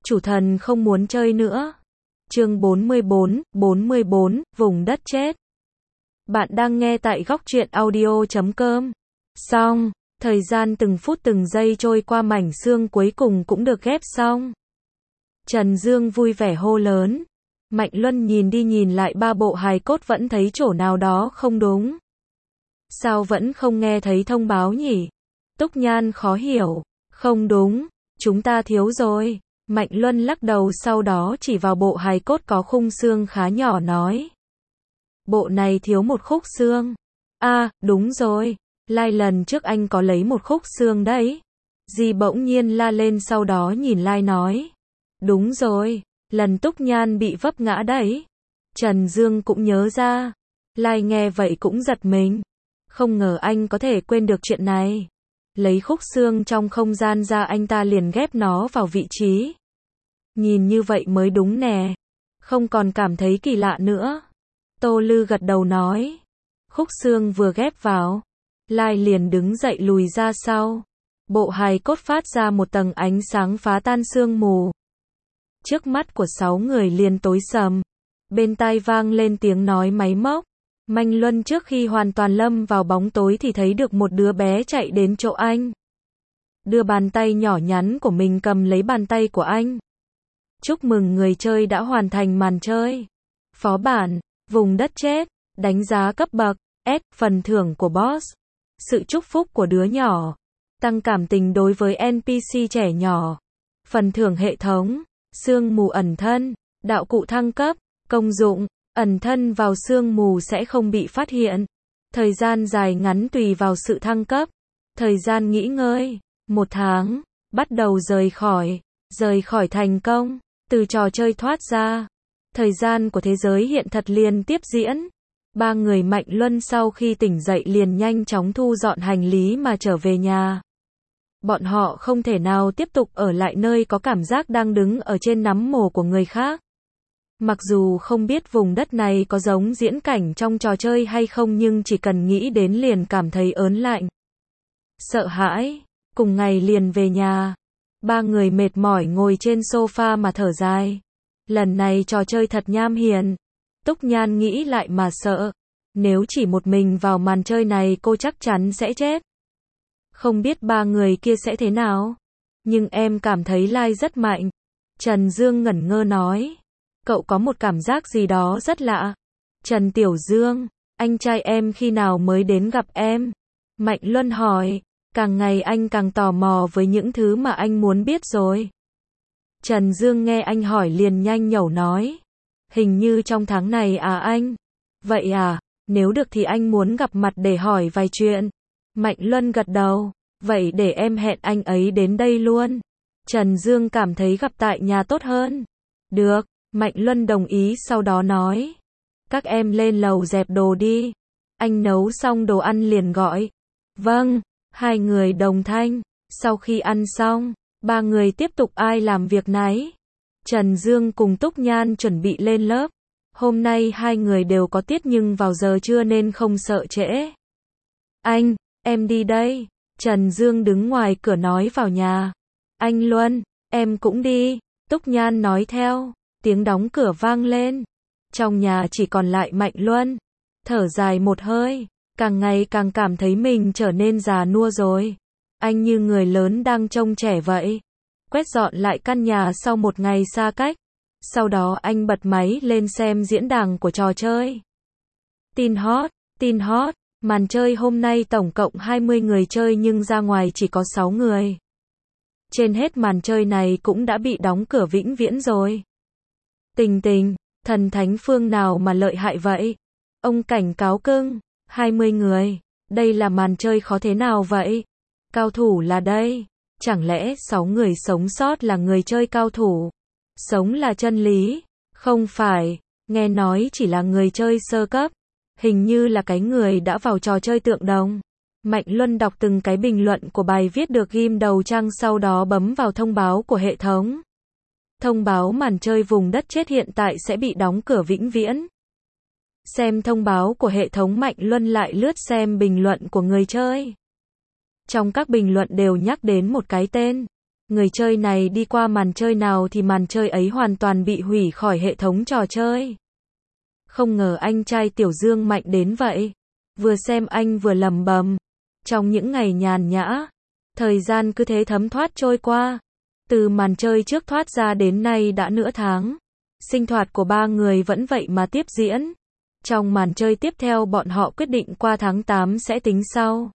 Chủ thần không muốn chơi nữa. Chương 44, vùng đất chết. Bạn đang nghe tại góc truyện audio.com. Xong, thời gian từng phút từng giây trôi qua, mảnh xương cuối cùng cũng được ghép xong. Trần Dương vui vẻ hô lớn. Mạnh Luân nhìn đi nhìn lại ba bộ hài cốt vẫn thấy chỗ nào đó không đúng. Sao vẫn không nghe thấy thông báo nhỉ? Túc Nhan khó hiểu. Không đúng, chúng ta thiếu rồi. Mạnh Luân lắc đầu, sau đó chỉ vào bộ hài cốt có khung xương khá nhỏ nói. Bộ này thiếu một khúc xương. Đúng rồi. Lai lần trước anh có lấy một khúc xương đấy. Di bỗng nhiên la lên, sau đó nhìn Lai nói. Đúng rồi, lần Túc Nhan bị vấp ngã đấy. Trần Dương cũng nhớ ra. Lai nghe vậy cũng giật mình. Không ngờ anh có thể quên được chuyện này. Lấy khúc xương trong không gian ra, anh ta liền ghép nó vào vị trí. Nhìn như vậy mới đúng nè. Không còn cảm thấy kỳ lạ nữa. Tô Lư gật đầu nói. Khúc xương vừa ghép vào, Lai liền đứng dậy lùi ra sau. Bộ hài cốt phát ra một tầng ánh sáng phá tan sương mù. Trước mắt của 6 người liền tối sầm. Bên tai vang lên tiếng nói máy móc. Mạnh Luân trước khi hoàn toàn lâm vào bóng tối thì thấy được một đứa bé chạy đến chỗ anh. Đưa bàn tay nhỏ nhắn của mình cầm lấy bàn tay của anh. Chúc mừng người chơi đã hoàn thành màn chơi. Phó bản, vùng đất chết, đánh giá cấp bậc, S, phần thưởng của boss. Sự chúc phúc của đứa nhỏ. Tăng cảm tình đối với NPC trẻ nhỏ. Phần thưởng hệ thống, sương mù ẩn thân, đạo cụ thăng cấp, công dụng. Ẩn thân vào sương mù sẽ không bị phát hiện. Thời gian dài ngắn tùy vào sự thăng cấp. Thời gian nghỉ ngơi, 1 tháng. Bắt đầu rời khỏi thành công. Từ trò chơi thoát ra. Thời gian của thế giới hiện thật liền tiếp diễn. 3 người Mạnh Luân sau khi tỉnh dậy liền nhanh chóng thu dọn hành lý mà trở về nhà. Bọn họ không thể nào tiếp tục ở lại nơi có cảm giác đang đứng ở trên nắm mồ của người khác. Mặc dù không biết vùng đất này có giống diễn cảnh trong trò chơi hay không, nhưng chỉ cần nghĩ đến liền cảm thấy ớn lạnh. Sợ hãi. Cùng ngày liền về nhà. 3 người mệt mỏi ngồi trên sofa mà thở dài. Lần này trò chơi thật nham hiểm. Túc Nhan nghĩ lại mà sợ. Nếu chỉ một mình vào màn chơi này cô chắc chắn sẽ chết. Không biết 3 người kia sẽ thế nào. Nhưng em cảm thấy Lai rất mạnh. Trần Dương ngẩn ngơ nói. Cậu có một cảm giác gì đó rất lạ. Trần Tiểu Dương, anh trai em khi nào mới đến gặp em? Mạnh Luân hỏi. Càng ngày anh càng tò mò với những thứ mà anh muốn biết rồi. Trần Dương nghe anh hỏi liền nhanh nhẩu nói. Hình như trong tháng này anh. Vậy nếu được thì anh muốn gặp mặt để hỏi vài chuyện. Mạnh Luân gật đầu. Vậy để em hẹn anh ấy đến đây luôn. Trần Dương cảm thấy gặp tại nhà tốt hơn. Được, Mạnh Luân đồng ý, sau đó nói. Các em lên lầu dẹp đồ đi. Anh nấu xong đồ ăn liền gọi. Vâng, 2 người đồng thanh. Sau khi ăn xong, 3 người tiếp tục ai làm việc nấy. Trần Dương cùng Túc Nhan chuẩn bị lên lớp. Hôm nay 2 người đều có tiết nhưng vào giờ trưa nên không sợ trễ. Anh, em đi đây. Trần Dương đứng ngoài cửa nói vào nhà. Anh Luân, em cũng đi. Túc Nhan nói theo. Tiếng đóng cửa vang lên. Trong nhà chỉ còn lại Mạnh Luân. Thở dài một hơi. Càng ngày càng cảm thấy mình trở nên già nua rồi. Anh như người lớn đang trông trẻ vậy. Quét dọn lại căn nhà sau một ngày xa cách. Sau đó anh bật máy lên xem diễn đàn của trò chơi. Tin hot. Màn chơi hôm nay tổng cộng 20 người chơi nhưng ra ngoài chỉ có 6 người. Trên hết màn chơi này cũng đã bị đóng cửa vĩnh viễn rồi. Tình, thần thánh phương nào mà lợi hại vậy? Ông cảnh cáo cưng. 20 người. Đây là màn chơi khó thế nào vậy? Cao thủ là đây. Chẳng lẽ 6 người sống sót là người chơi cao thủ? Sống là chân lý. Không phải. Nghe nói chỉ là người chơi sơ cấp. Hình như là cái người đã vào trò chơi tượng đồng. Mạnh Luân đọc từng cái bình luận của bài viết được ghim đầu trang, sau đó bấm vào thông báo của hệ thống. Thông báo màn chơi vùng đất chết hiện tại sẽ bị đóng cửa vĩnh viễn. Xem thông báo của hệ thống, Mạnh Luân lại lướt xem bình luận của người chơi. Trong các bình luận đều nhắc đến một cái tên. Người chơi này đi qua màn chơi nào thì màn chơi ấy hoàn toàn bị hủy khỏi hệ thống trò chơi. Không ngờ anh trai Tiểu Dương mạnh đến vậy. Vừa xem anh vừa lẩm bẩm. Trong những ngày nhàn nhã, thời gian cứ thế thấm thoát trôi qua. Từ màn chơi trước thoát ra đến nay đã nửa tháng. Sinh hoạt của ba người vẫn vậy mà tiếp diễn. Trong màn chơi tiếp theo bọn họ quyết định qua tháng 8 sẽ tính sau.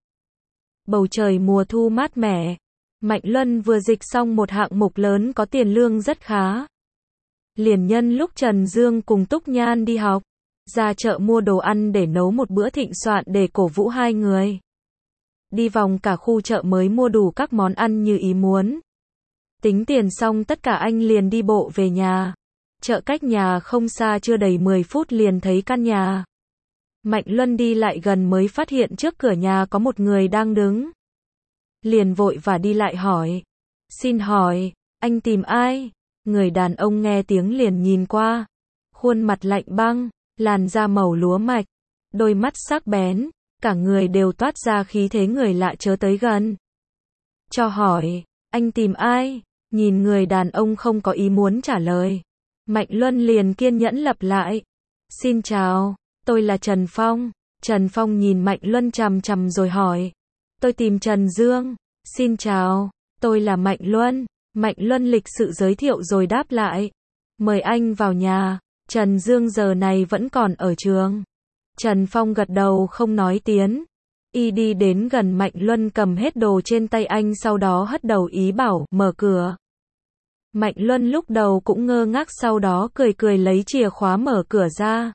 Bầu trời mùa thu mát mẻ. Mạnh Luân vừa dịch xong một hạng mục lớn có tiền lương rất khá. Liền nhân lúc Trần Dương cùng Túc Nhan đi học, ra chợ mua đồ ăn để nấu một bữa thịnh soạn để cổ vũ hai người. Đi vòng cả khu chợ mới mua đủ các món ăn như ý muốn. Tính tiền xong tất cả anh liền đi bộ về nhà. Chợ cách nhà không xa, chưa đầy 10 phút liền thấy căn nhà. Mạnh Luân đi lại gần mới phát hiện trước cửa nhà có một người đang đứng. Liền vội và đi lại hỏi. Xin hỏi, anh tìm ai? Người đàn ông nghe tiếng liền nhìn qua. Khuôn mặt lạnh băng, làn da màu lúa mạch, đôi mắt sắc bén, cả người đều toát ra khí thế người lạ chớ tới gần. Cho hỏi, anh tìm ai? Nhìn người đàn ông không có ý muốn trả lời. Mạnh Luân liền kiên nhẫn lặp lại. Xin chào, tôi là Trần Phong. Trần Phong nhìn Mạnh Luân chằm chằm rồi hỏi. Tôi tìm Trần Dương. Xin chào, tôi là Mạnh Luân. Mạnh Luân lịch sự giới thiệu rồi đáp lại. Mời anh vào nhà. Trần Dương giờ này vẫn còn ở trường. Trần Phong gật đầu không nói tiếng. Y đi đến gần Mạnh Luân cầm hết đồ trên tay anh, sau đó hất đầu ý bảo mở cửa. Mạnh Luân lúc đầu cũng ngơ ngác, sau đó cười cười lấy chìa khóa mở cửa ra.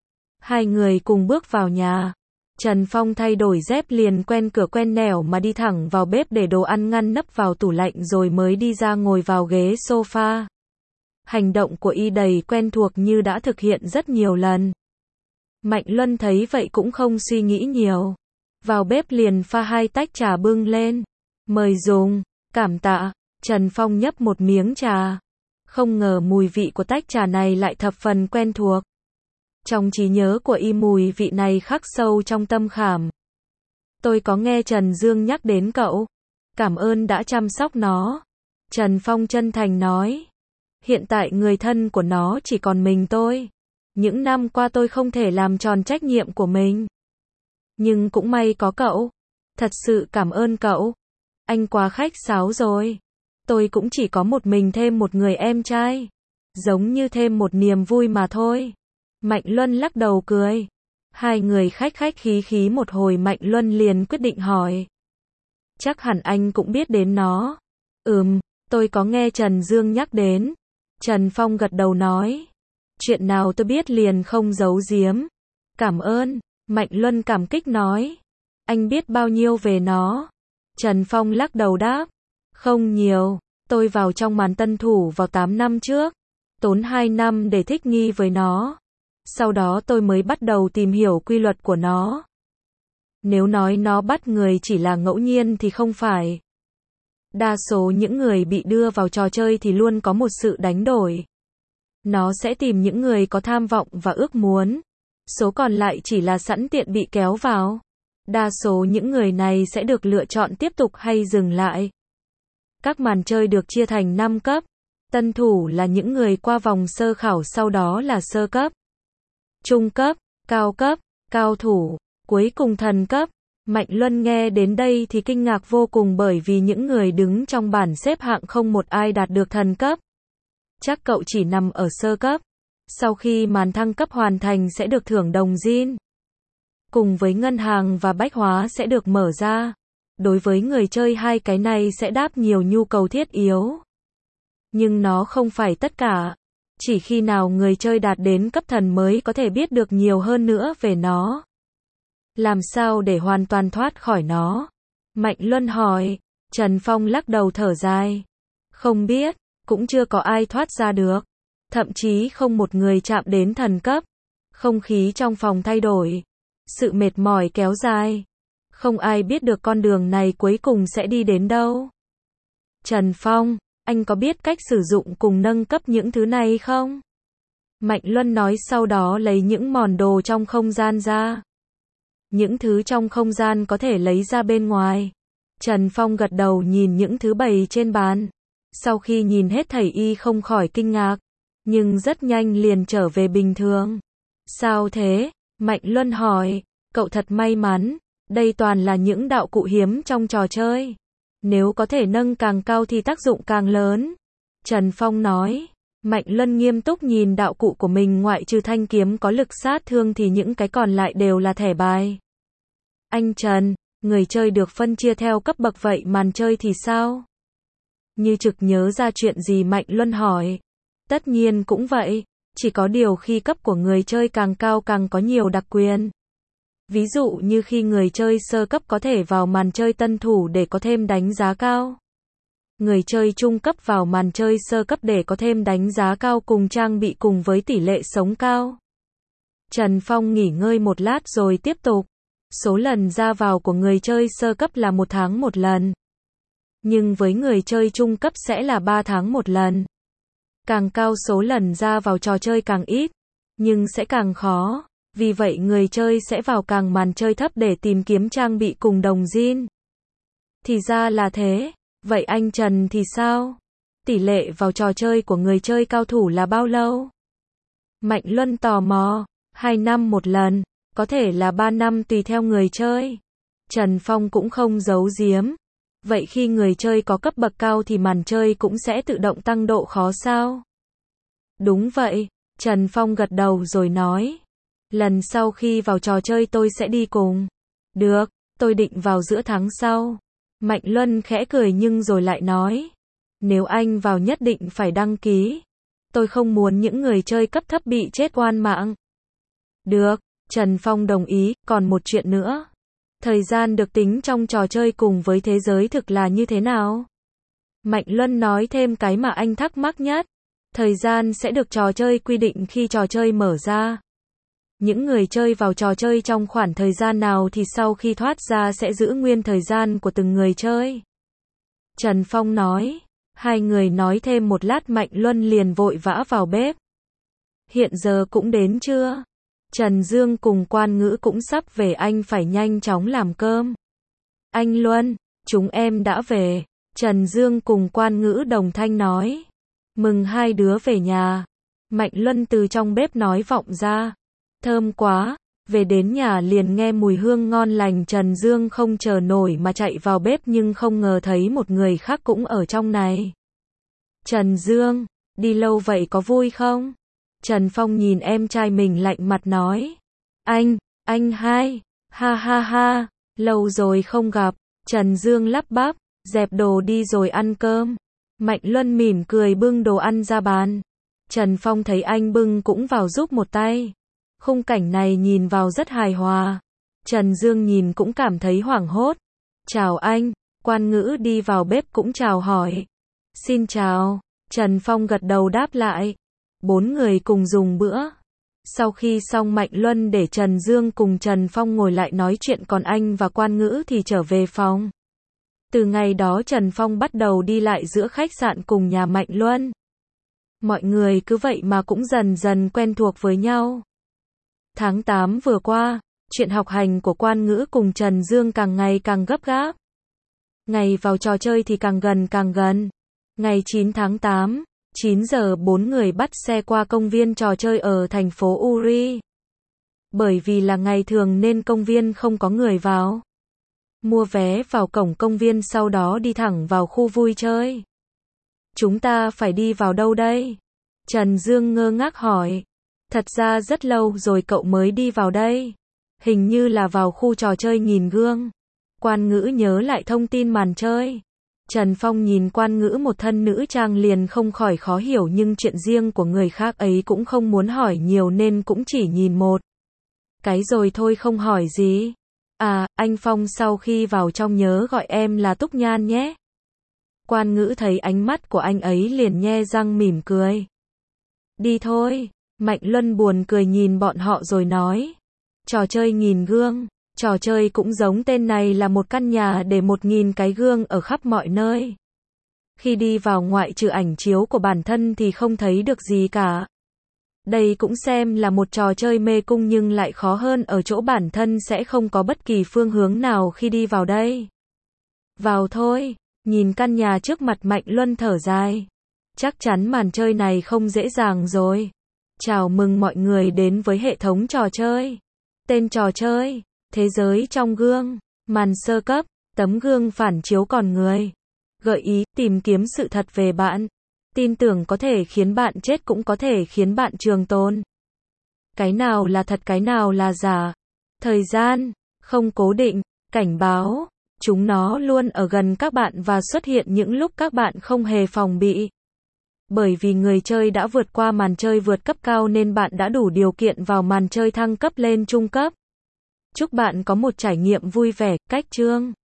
Hai người cùng bước vào nhà. Trần Phong thay đổi dép liền quen cửa quen nẻo mà đi thẳng vào bếp để đồ ăn ngăn nắp vào tủ lạnh rồi mới đi ra ngồi vào ghế sofa. Hành động của y đầy quen thuộc như đã thực hiện rất nhiều lần. Mạnh Luân thấy vậy cũng không suy nghĩ nhiều. Vào bếp liền pha 2 tách trà bưng lên. Mời dùng, cảm tạ. Trần Phong nhấp một miếng trà. Không ngờ mùi vị của tách trà này lại thập phần quen thuộc. Trong trí nhớ của y mùi vị này khắc sâu trong tâm khảm. Tôi có nghe Trần Dương nhắc đến cậu. Cảm ơn đã chăm sóc nó. Trần Phong chân thành nói. Hiện tại người thân của nó chỉ còn mình tôi. Những năm qua tôi không thể làm tròn trách nhiệm của mình. Nhưng cũng may có cậu. Thật sự cảm ơn cậu. Anh quá khách sáo rồi. Tôi cũng chỉ có một mình thêm một người em trai. Giống như thêm một niềm vui mà thôi. Mạnh Luân lắc đầu cười. Hai người khách khách khí khí một hồi, Mạnh Luân liền quyết định hỏi. Chắc hẳn anh cũng biết đến nó. Tôi có nghe Trần Dương nhắc đến. Trần Phong gật đầu nói. Chuyện nào tôi biết liền không giấu giếm. Cảm ơn. Mạnh Luân cảm kích nói. Anh biết bao nhiêu về nó? Trần Phong lắc đầu đáp. Không nhiều. Tôi vào trong màn tân thủ vào 8 năm trước. Tốn 2 năm để thích nghi với nó. Sau đó tôi mới bắt đầu tìm hiểu quy luật của nó. Nếu nói nó bắt người chỉ là ngẫu nhiên thì không phải. Đa số những người bị đưa vào trò chơi thì luôn có một sự đánh đổi. Nó sẽ tìm những người có tham vọng và ước muốn. Số còn lại chỉ là sẵn tiện bị kéo vào. Đa số những người này sẽ được lựa chọn tiếp tục hay dừng lại. Các màn chơi được chia thành 5 cấp. Tân thủ là những người qua vòng sơ khảo, sau đó là sơ cấp, trung cấp, cao thủ, cuối cùng thần cấp. Mạnh Luân nghe đến đây thì kinh ngạc vô cùng, bởi vì những người đứng trong bảng xếp hạng không một ai đạt được thần cấp. Chắc cậu chỉ nằm ở sơ cấp. Sau khi màn thăng cấp hoàn thành sẽ được thưởng đồng zin. Cùng với ngân hàng và bách hóa sẽ được mở ra. Đối với người chơi hai cái này sẽ đáp nhiều nhu cầu thiết yếu. Nhưng nó không phải tất cả. Chỉ khi nào người chơi đạt đến cấp thần mới có thể biết được nhiều hơn nữa về nó. Làm sao để hoàn toàn thoát khỏi nó? Mạnh Luân hỏi. Trần Phong lắc đầu thở dài. Không biết, cũng chưa có ai thoát ra được. Thậm chí không một người chạm đến thần cấp. Không khí trong phòng thay đổi. Sự mệt mỏi kéo dài. Không ai biết được con đường này cuối cùng sẽ đi đến đâu. Trần Phong, anh có biết cách sử dụng cùng nâng cấp những thứ này không? Mạnh Luân nói, sau đó lấy những món đồ trong không gian ra. Những thứ trong không gian có thể lấy ra bên ngoài. Trần Phong gật đầu nhìn những thứ bày trên bàn. Sau khi nhìn hết thảy y không khỏi kinh ngạc, nhưng rất nhanh liền trở về bình thường. Sao thế? Mạnh Luân hỏi, cậu thật may mắn, đây toàn là những đạo cụ hiếm trong trò chơi. Nếu có thể nâng càng cao thì tác dụng càng lớn. Trần Phong nói, Mạnh Luân nghiêm túc nhìn đạo cụ của mình, ngoại trừ thanh kiếm có lực sát thương thì những cái còn lại đều là thẻ bài. Anh Trần, người chơi được phân chia theo cấp bậc vậy màn chơi thì sao? Như trực nhớ ra chuyện gì Mạnh Luân hỏi. Tất nhiên cũng vậy, chỉ có điều khi cấp của người chơi càng cao càng có nhiều đặc quyền. Ví dụ như khi người chơi sơ cấp có thể vào màn chơi tân thủ để có thêm đánh giá cao. Người chơi trung cấp vào màn chơi sơ cấp để có thêm đánh giá cao cùng trang bị cùng với tỷ lệ sống cao. Trần Phong nghỉ ngơi một lát rồi tiếp tục. Số lần ra vào của người chơi sơ cấp là 1 tháng một lần. Nhưng với người chơi trung cấp sẽ là 3 tháng một lần. Càng cao số lần ra vào trò chơi càng ít, nhưng sẽ càng khó. Vì vậy người chơi sẽ vào càng màn chơi thấp để tìm kiếm trang bị cùng đồng zin. Thì ra là thế. Vậy anh Trần thì sao? Tỷ lệ vào trò chơi của người chơi cao thủ là bao lâu? Mạnh Luân tò mò. 2 năm một lần, có thể là 3 năm tùy theo người chơi. Trần Phong cũng không giấu giếm. Vậy khi người chơi có cấp bậc cao thì màn chơi cũng sẽ tự động tăng độ khó sao? Đúng vậy, Trần Phong gật đầu rồi nói. Lần sau khi vào trò chơi tôi sẽ đi cùng. Được, tôi định vào giữa tháng sau. Mạnh Luân khẽ cười nhưng rồi lại nói. Nếu anh vào nhất định phải đăng ký. Tôi không muốn những người chơi cấp thấp bị chết oan mạng. Được, Trần Phong đồng ý, còn một chuyện nữa. Thời gian được tính trong trò chơi cùng với thế giới thực là như thế nào? Mạnh Luân nói thêm cái mà anh thắc mắc nhất. Thời gian sẽ được trò chơi quy định khi trò chơi mở ra. Những người chơi vào trò chơi trong khoảng thời gian nào thì sau khi thoát ra sẽ giữ nguyên thời gian của từng người chơi. Trần Phong nói. Hai người nói thêm một lát Mạnh Luân liền vội vã vào bếp. Hiện giờ cũng đến trưa. Trần Dương cùng Quan Ngữ cũng sắp về, anh phải nhanh chóng làm cơm. Anh Luân, chúng em đã về. Trần Dương cùng Quan Ngữ đồng thanh nói. Mừng hai đứa về nhà. Mạnh Luân từ trong bếp nói vọng ra. Thơm quá, về đến nhà liền nghe mùi hương ngon lành. Trần Dương không chờ nổi mà chạy vào bếp nhưng không ngờ thấy một người khác cũng ở trong này. Trần Dương, đi lâu vậy có vui không? Trần Phong nhìn em trai mình lạnh mặt nói. Anh hai, ha ha ha, lâu rồi không gặp. Trần Dương lắp bắp, dẹp đồ đi rồi ăn cơm. Mạnh Luân mỉm cười bưng đồ ăn ra bàn. Trần Phong thấy anh bưng cũng vào giúp một tay. Khung cảnh này nhìn vào rất hài hòa. Trần Dương nhìn cũng cảm thấy hoảng hốt. Chào anh, Quan Ngữ đi vào bếp cũng chào hỏi. Xin chào, Trần Phong gật đầu đáp lại. 4 người cùng dùng bữa. Sau khi xong Mạnh Luân để Trần Dương cùng Trần Phong ngồi lại nói chuyện, còn anh và Quan Ngữ thì trở về phòng. Từ ngày đó Trần Phong bắt đầu đi lại giữa khách sạn cùng nhà Mạnh Luân. Mọi người cứ vậy mà cũng dần dần quen thuộc với nhau. Tháng 8 vừa qua, chuyện học hành của Quan Ngữ cùng Trần Dương càng ngày càng gấp gáp. Ngày vào trò chơi thì càng gần. Ngày 9 tháng 8, 9 giờ 4 người bắt xe qua công viên trò chơi ở thành phố Uri. Bởi vì là ngày thường nên công viên không có người vào. Mua vé vào cổng công viên sau đó đi thẳng vào khu vui chơi. Chúng ta phải đi vào đâu đây? Trần Dương ngơ ngác hỏi. Thật ra rất lâu rồi cậu mới đi vào đây. Hình như là vào khu trò chơi nhìn gương. Quan Ngữ nhớ lại thông tin màn chơi. Trần Phong nhìn Quan Ngữ một thân nữ trang liền không khỏi khó hiểu, nhưng chuyện riêng của người khác ấy cũng không muốn hỏi nhiều nên cũng chỉ nhìn một cái rồi thôi không hỏi gì. À, anh Phong sau khi vào trong nhớ gọi em là Túc Nhan nhé. Quan Ngữ thấy ánh mắt của anh ấy liền nhe răng mỉm cười. Đi thôi. Mạnh Luân buồn cười nhìn bọn họ rồi nói. Trò chơi nhìn gương. Trò chơi cũng giống tên này là một căn nhà để 1000 cái gương ở khắp mọi nơi. Khi đi vào ngoại trừ ảnh chiếu của bản thân thì không thấy được gì cả. Đây cũng xem là một trò chơi mê cung nhưng lại khó hơn ở chỗ bản thân sẽ không có bất kỳ phương hướng nào khi đi vào đây. Vào thôi. Nhìn căn nhà trước mặt Mạnh Luân thở dài. Chắc chắn màn chơi này không dễ dàng rồi. Chào mừng mọi người đến với hệ thống trò chơi. Tên trò chơi, Thế giới trong gương. Màn sơ cấp, tấm gương phản chiếu con người. Gợi ý, tìm kiếm sự thật về bạn. Tin tưởng có thể khiến bạn chết cũng có thể khiến bạn trường tồn. Cái nào là thật cái nào là giả? Thời gian, không cố định. Cảnh báo, chúng nó luôn ở gần các bạn và xuất hiện những lúc các bạn không hề phòng bị. Bởi vì người chơi đã vượt qua màn chơi vượt cấp cao nên bạn đã đủ điều kiện vào màn chơi thăng cấp lên trung cấp. Chúc bạn có một trải nghiệm vui vẻ. Cách chương